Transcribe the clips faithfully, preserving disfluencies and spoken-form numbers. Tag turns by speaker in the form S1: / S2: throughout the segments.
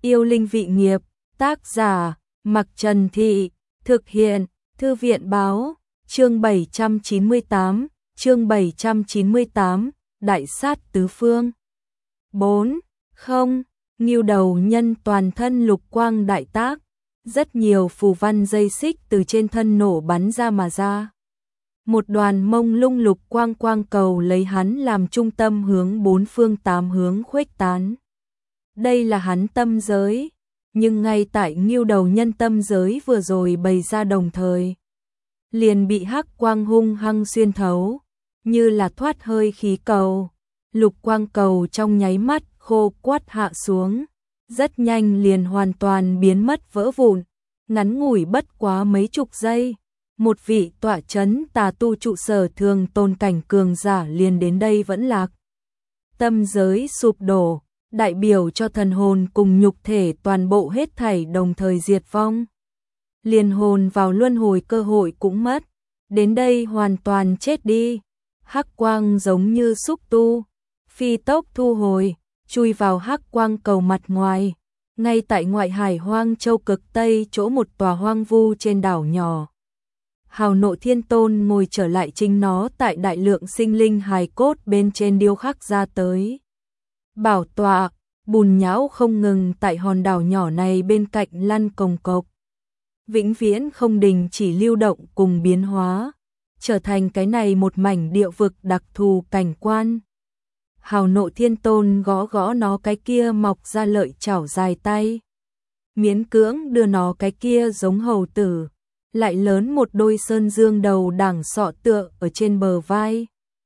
S1: Yêu linh vị nghiệp, tác giả, Mặc Trần Thị, thực hiện, Thư viện báo, chương bảy trăm chín mươi tám, chương bảy trăm chín mươi tám, Đại sát tứ phương. bốn. Không, Ngưu đầu nhân toàn thân lục quang đại tác, rất nhiều phù văn dây xích từ trên thân nổ bắn ra mà ra. Một đoàn mông lung lục quang quang cầu lấy hắn làm trung tâm hướng bốn phương tám hướng khuếch tán. Đây là hắn tâm giới, nhưng ngay tại Ngưu đầu nhân tâm giới vừa rồi bày ra đồng thời, liền bị hắc quang hung hăng xuyên thấu, như là thoát hơi khí cầu. Lục quang cầu trong nháy mắt khô quắt hạ xuống, rất nhanh liền hoàn toàn biến mất vỡ vụn, ngắn ngủi bất quá mấy chục giây. Một vị tọa chấn tà tu trụ sở thường tôn cảnh cường giả liền đến đây vẫn lạc. Tâm giới sụp đổ, đại biểu cho thần hồn cùng nhục thể toàn bộ hết thảy đồng thời diệt vong. Liền hồn vào luân hồi cơ hội cũng mất, đến đây hoàn toàn chết đi. Hắc quang giống như xúc tu, phi tốc thu hồi, chui vào hắc quang cầu mặt ngoài, ngay tại ngoại hải Hoang Châu cực Tây chỗ một tòa hoang vu trên đảo nhỏ. Hào Nộ Thiên Tôn ngồi trở lại chính nó tại đại lượng sinh linh hài cốt bên trên điêu khắc ra tới. Bảo tọa, bùn nhão không ngừng tại hòn đảo nhỏ này bên cạnh lăn cồng cộc. Vĩnh viễn không đình chỉ lưu động cùng biến hóa, trở thành cái này một mảnh địa vực đặc thù cảnh quan. Hào Nộ Thiên Tôn gõ gõ nó cái kia mọc ra lợi chảo dài tay, miễn cưỡng đưa nó cái kia giống hầu tử, lại lớn một đôi sơn dương đầu đẳng sọ tựa ở trên bờ vai.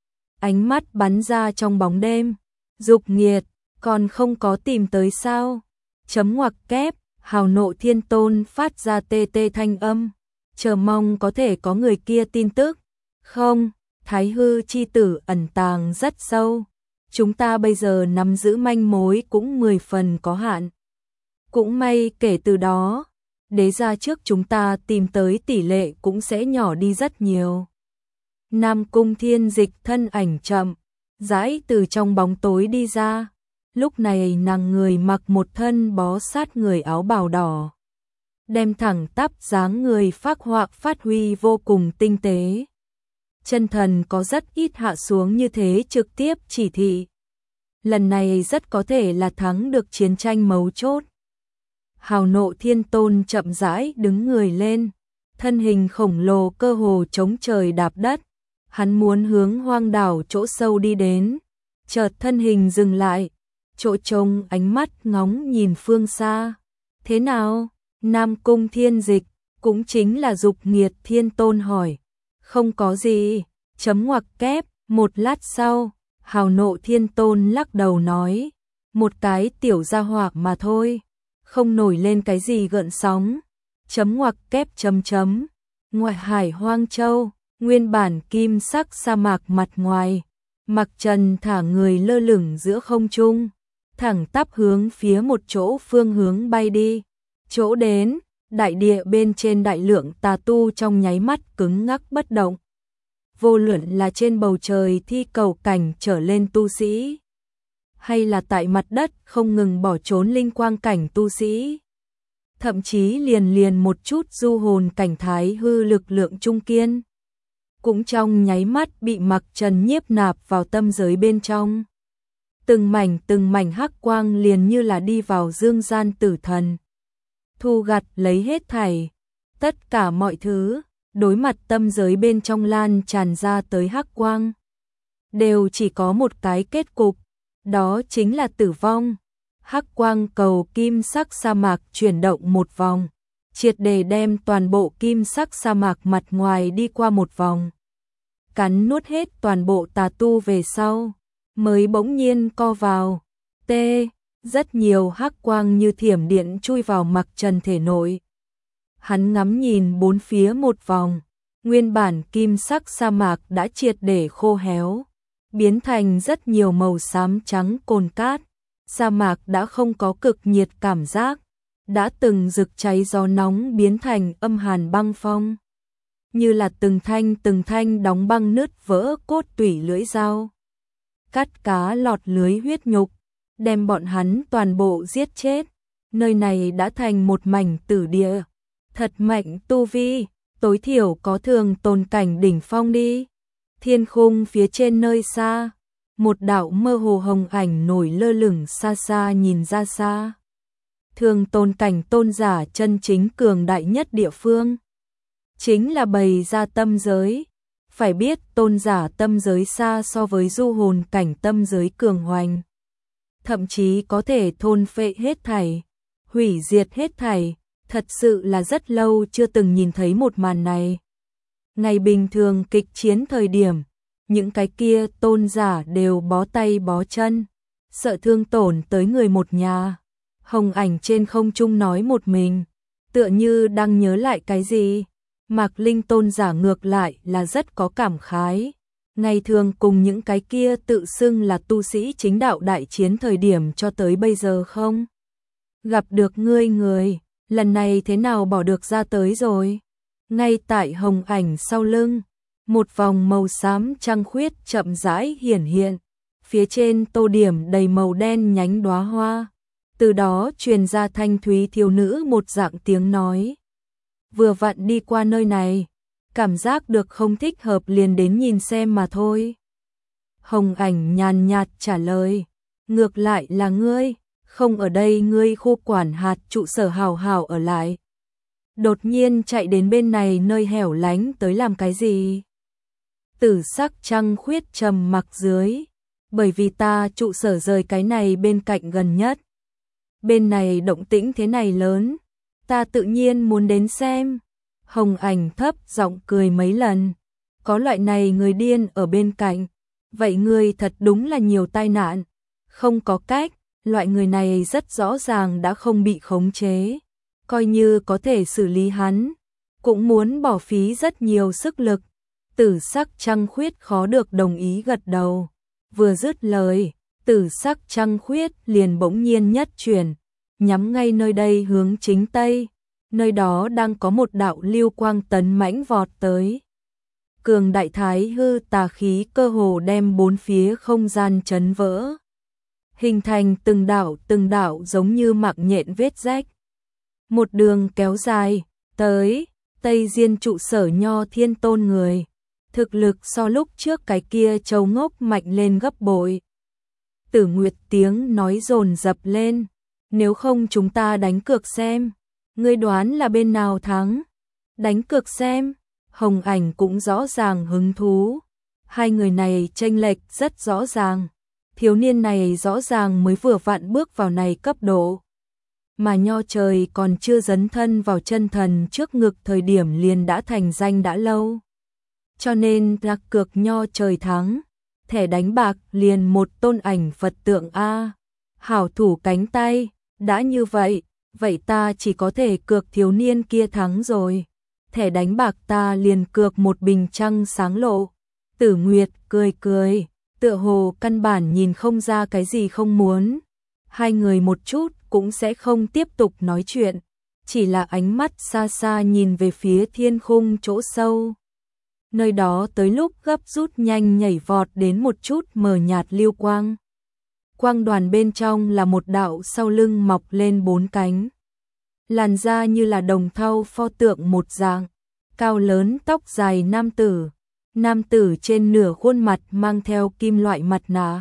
S1: Ánh mắt bắn ra trong bóng đêm, dục nghiệt, còn không có tìm tới sao? Chấm ngoặc kép, Hào Nộ Thiên Tôn phát ra tê tê thanh âm, chờ mong có thể có người kia tin tức. Không, Thái hư chi tử ẩn tàng rất sâu, chúng ta bây giờ nắm giữ manh mối cũng mười phần có hạn. Cũng may kể từ đó, đế gia trước chúng ta tìm tới tỷ lệ cũng sẽ nhỏ đi rất nhiều. Nam Cung Thiên Dịch thân ảnh chậm rãi từ trong bóng tối đi ra, lúc này nàng người mặc một thân bó sát người áo bào đỏ, đem thẳng tắp dáng người phác họa phát huy vô cùng tinh tế. Chân thần có rất ít hạ xuống như thế trực tiếp chỉ thị, lần này rất có thể là thắng được chiến tranh mấu chốt. Hào Nộ Thiên Tôn chậm rãi đứng người lên, thân hình khổng lồ cơ hồ chống trời đạp đất, hắn muốn hướng hoang đảo chỗ sâu đi đến, chợt thân hình dừng lại, chỗ trông ánh mắt ngóng nhìn phương xa. Thế nào? Nam Cung Thiên Dịch, cũng chính là Dục Nghiệt Thiên Tôn hỏi. Không có gì, chấm ngoặc kép, một lát sau, Hào Nộ Thiên Tôn lắc đầu nói, một cái tiểu gia hỏa mà thôi, không nổi lên cái gì gợn sóng. Chấm ngoặc kép chấm chấm, ngoại hải Hoang Châu, nguyên bản kim sắc sa mạc mặt ngoài, Mặc Trần thả người lơ lửng giữa không trung, thẳng tắp hướng phía một chỗ phương hướng bay đi. Chỗ đến, đại địa bên trên đại lượng tà tu trong nháy mắt cứng ngắc bất động. Vô luận là trên bầu trời thi cầu cảnh trở lên tu sĩ, hay là tại mặt đất không ngừng bỏ trốn linh quang cảnh tu sĩ, thậm chí liền liền một chút du hồn cảnh thái hư lực lượng trung kiên, cũng trong nháy mắt bị Mặc Trần nhiếp nạp vào tâm giới bên trong. Từng mảnh từng mảnh hắc quang liền như là đi vào dương gian tử thần, thu gặt lấy hết thảy, tất cả mọi thứ, đối mặt tâm giới bên trong lan tràn ra tới hắc quang, đều chỉ có một cái kết cục, đó chính là tử vong. Hắc quang cầu kim sắc sa mạc chuyển động một vòng, triệt để đem toàn bộ kim sắc sa mạc mặt ngoài đi qua một vòng, cắn nuốt hết toàn bộ tà tu về sau, mới bỗng nhiên co vào. T, rất nhiều hắc quang như thiểm điện chui vào Mặc Trần thể nội. Hắn ngắm nhìn bốn phía một vòng, nguyên bản kim sắc sa mạc đã triệt để khô héo, biến thành rất nhiều màu xám trắng cồn cát. Sa mạc đã không có cực nhiệt cảm giác, đã từng rực cháy gió nóng biến thành âm hàn băng phong, như là từng thanh từng thanh đóng băng nứt vỡ cốt tủy lưỡi dao, cắt cá lọt lưới huyết nhục, đem bọn hắn toàn bộ giết chết. nơi này đã thành một mảnh tử địa. Thật mạnh tu vi, tối thiểu có thường tồn cảnh đỉnh phong đi. Thiên khung phía trên nơi xa, một đạo mơ hồ hồng ảnh nổi lơ lửng xa xa nhìn ra xa. Thường tồn cảnh tôn giả chân chính cường đại nhất địa phương. Chính là bày ra tâm giới. Phải biết tôn giả tâm giới xa so với du hồn cảnh tâm giới cường hoành. Thậm chí có thể thôn phệ hết thảy, hủy diệt hết thảy. Thật sự là rất lâu chưa từng nhìn thấy một màn này. Ngày bình thường kịch chiến thời điểm, những cái kia tôn giả đều bó tay bó chân, sợ thương tổn tới người một nhà. Hồng ảnh trên không trung nói một mình, tựa như đang nhớ lại cái gì. Mạc Linh tôn giả ngược lại là rất có cảm khái. Ngày thường cùng những cái kia tự xưng là tu sĩ chính đạo đại chiến thời điểm cho tới bây giờ không gặp được ngươi người, lần này thế nào bỏ được ra tới rồi. Ngay tại hồng ảnh sau lưng, một vòng màu xám trăng khuyết chậm rãi hiển hiện, phía trên tô điểm đầy màu đen nhánh đóa hoa. Từ đó truyền ra thanh thúy thiếu nữ một dạng tiếng nói. Vừa vặn đi qua nơi này, cảm giác được không thích hợp liền đến nhìn xem mà thôi. Hồng ảnh nhàn nhạt trả lời, ngược lại là ngươi, không ở đây ngươi khu quản hạt trụ sở hào hào ở lại. Đột nhiên chạy đến bên này nơi hẻo lánh tới làm cái gì? Tử sắc trăng khuyết trầm mặc dưới, bởi vì ta trụ sở rời cái này bên cạnh gần nhất. Bên này động tĩnh thế này lớn, ta tự nhiên muốn đến xem. Hồng ảnh thấp giọng cười mấy lần, có loại này người điên ở bên cạnh, vậy ngươi thật đúng là nhiều tai nạn. Không có cách, loại người này rất rõ ràng đã không bị khống chế, coi như có thể xử lý hắn, cũng muốn bỏ phí rất nhiều sức lực. Tử sắc trăng khuyết khó được đồng ý gật đầu, vừa dứt lời, tử sắc trăng khuyết liền bỗng nhiên nhất chuyển, nhắm ngay nơi đây hướng chính tây, nơi đó đang có một đạo lưu quang tấn mãnh vọt tới. Cường đại thái hư tà khí cơ hồ đem bốn phía không gian chấn vỡ, hình thành từng đạo từng đạo giống như mạng nhện vết rách. Một đường kéo dài, tới, Tây Diên trụ sở Nho Thiên Tôn người. Thực lực so lúc trước cái kia châu ngốc mạnh lên gấp bội. Tử Nguyệt tiếng nói dồn dập lên, nếu không chúng ta đánh cược xem, ngươi đoán là bên nào thắng? Đánh cược xem. Hồng ảnh cũng rõ ràng hứng thú. Hai người này chênh lệch rất rõ ràng. Thiếu niên này rõ ràng mới vừa vặn bước vào này cấp độ. Mà Nho trời còn chưa dấn thân vào chân thần trước ngực thời điểm liền đã thành danh đã lâu. Cho nên đặt cược Nho trời thắng, thẻ đánh bạc liền một tôn ảnh Phật tượng A. Hảo thủ cánh tay, đã như vậy, vậy ta chỉ có thể cược thiếu niên kia thắng rồi. Thẻ đánh bạc ta liền cược một bình trăng sáng lộ. Tử Nguyệt cười cười, tựa hồ căn bản nhìn không ra cái gì không muốn. Hai người một chút cũng sẽ không tiếp tục nói chuyện, chỉ là ánh mắt xa xa nhìn về phía thiên khung chỗ sâu. Nơi đó tới lúc gấp rút nhanh nhảy vọt đến một chút mờ nhạt lưu quang. Quang đoàn bên trong là một đạo sau lưng mọc lên bốn cánh. Làn da như là đồng thau pho tượng một dạng, cao lớn tóc dài nam tử. Nam tử trên nửa khuôn mặt mang theo kim loại mặt nạ.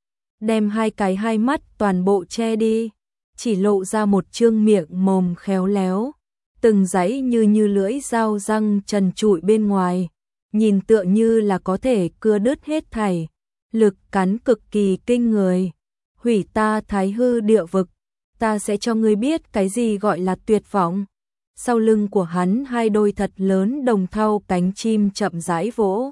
S1: Đem hai cái hai mắt toàn bộ che đi, chỉ lộ ra một trương miệng mồm khéo léo. Từng dãy như như lưỡi dao răng trần trụi bên ngoài, nhìn tựa như là có thể cưa đứt hết thảy. Lực cắn cực kỳ kinh người. Hủy ta thái hư địa vực, ta sẽ cho ngươi biết cái gì gọi là tuyệt vọng. Sau lưng của hắn hai đôi thật lớn đồng thau cánh chim chậm rãi vỗ.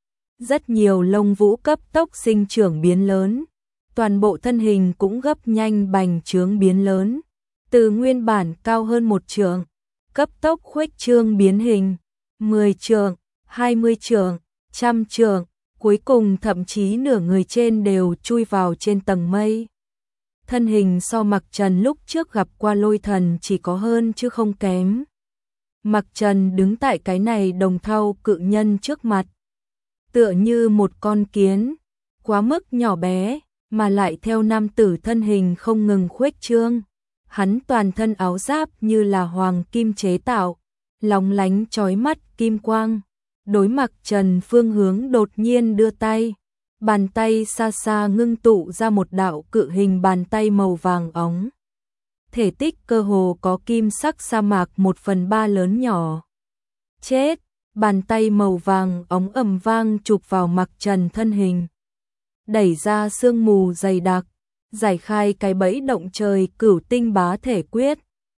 S1: Rất nhiều lông vũ cấp tốc sinh trưởng biến lớn. Toàn bộ thân hình cũng gấp nhanh bành trướng biến lớn. Từ nguyên bản cao hơn một trượng, cấp tốc khuếch trương biến hình. Mười trượng, hai mươi trượng, trăm trượng, cuối cùng thậm chí nửa người trên đều chui vào trên tầng mây. Thân hình so Mặc Trần lúc trước gặp qua lôi thần chỉ có hơn chứ không kém. Mặc Trần đứng tại cái này đồng thau cự nhân trước mặt, tựa như một con kiến, quá mức nhỏ bé, mà lại theo nam tử thân hình không ngừng khuếch trương. hắn toàn thân áo giáp như là hoàng kim chế tạo, lóng lánh chói mắt kim quang. Đối mặt Trần Phương hướng đột nhiên đưa tay, bàn tay xa xa ngưng tụ ra một đạo cự hình bàn tay màu vàng óng. Thể tích cơ hồ có kim sắc sa mạc một phần ba lớn nhỏ. Chết, bàn tay màu vàng óng ầm vang chụp vào Mặc Trần thân hình. Đẩy ra sương mù dày đặc, giải khai cái bẫy động trời cửu tinh bá thể quyết.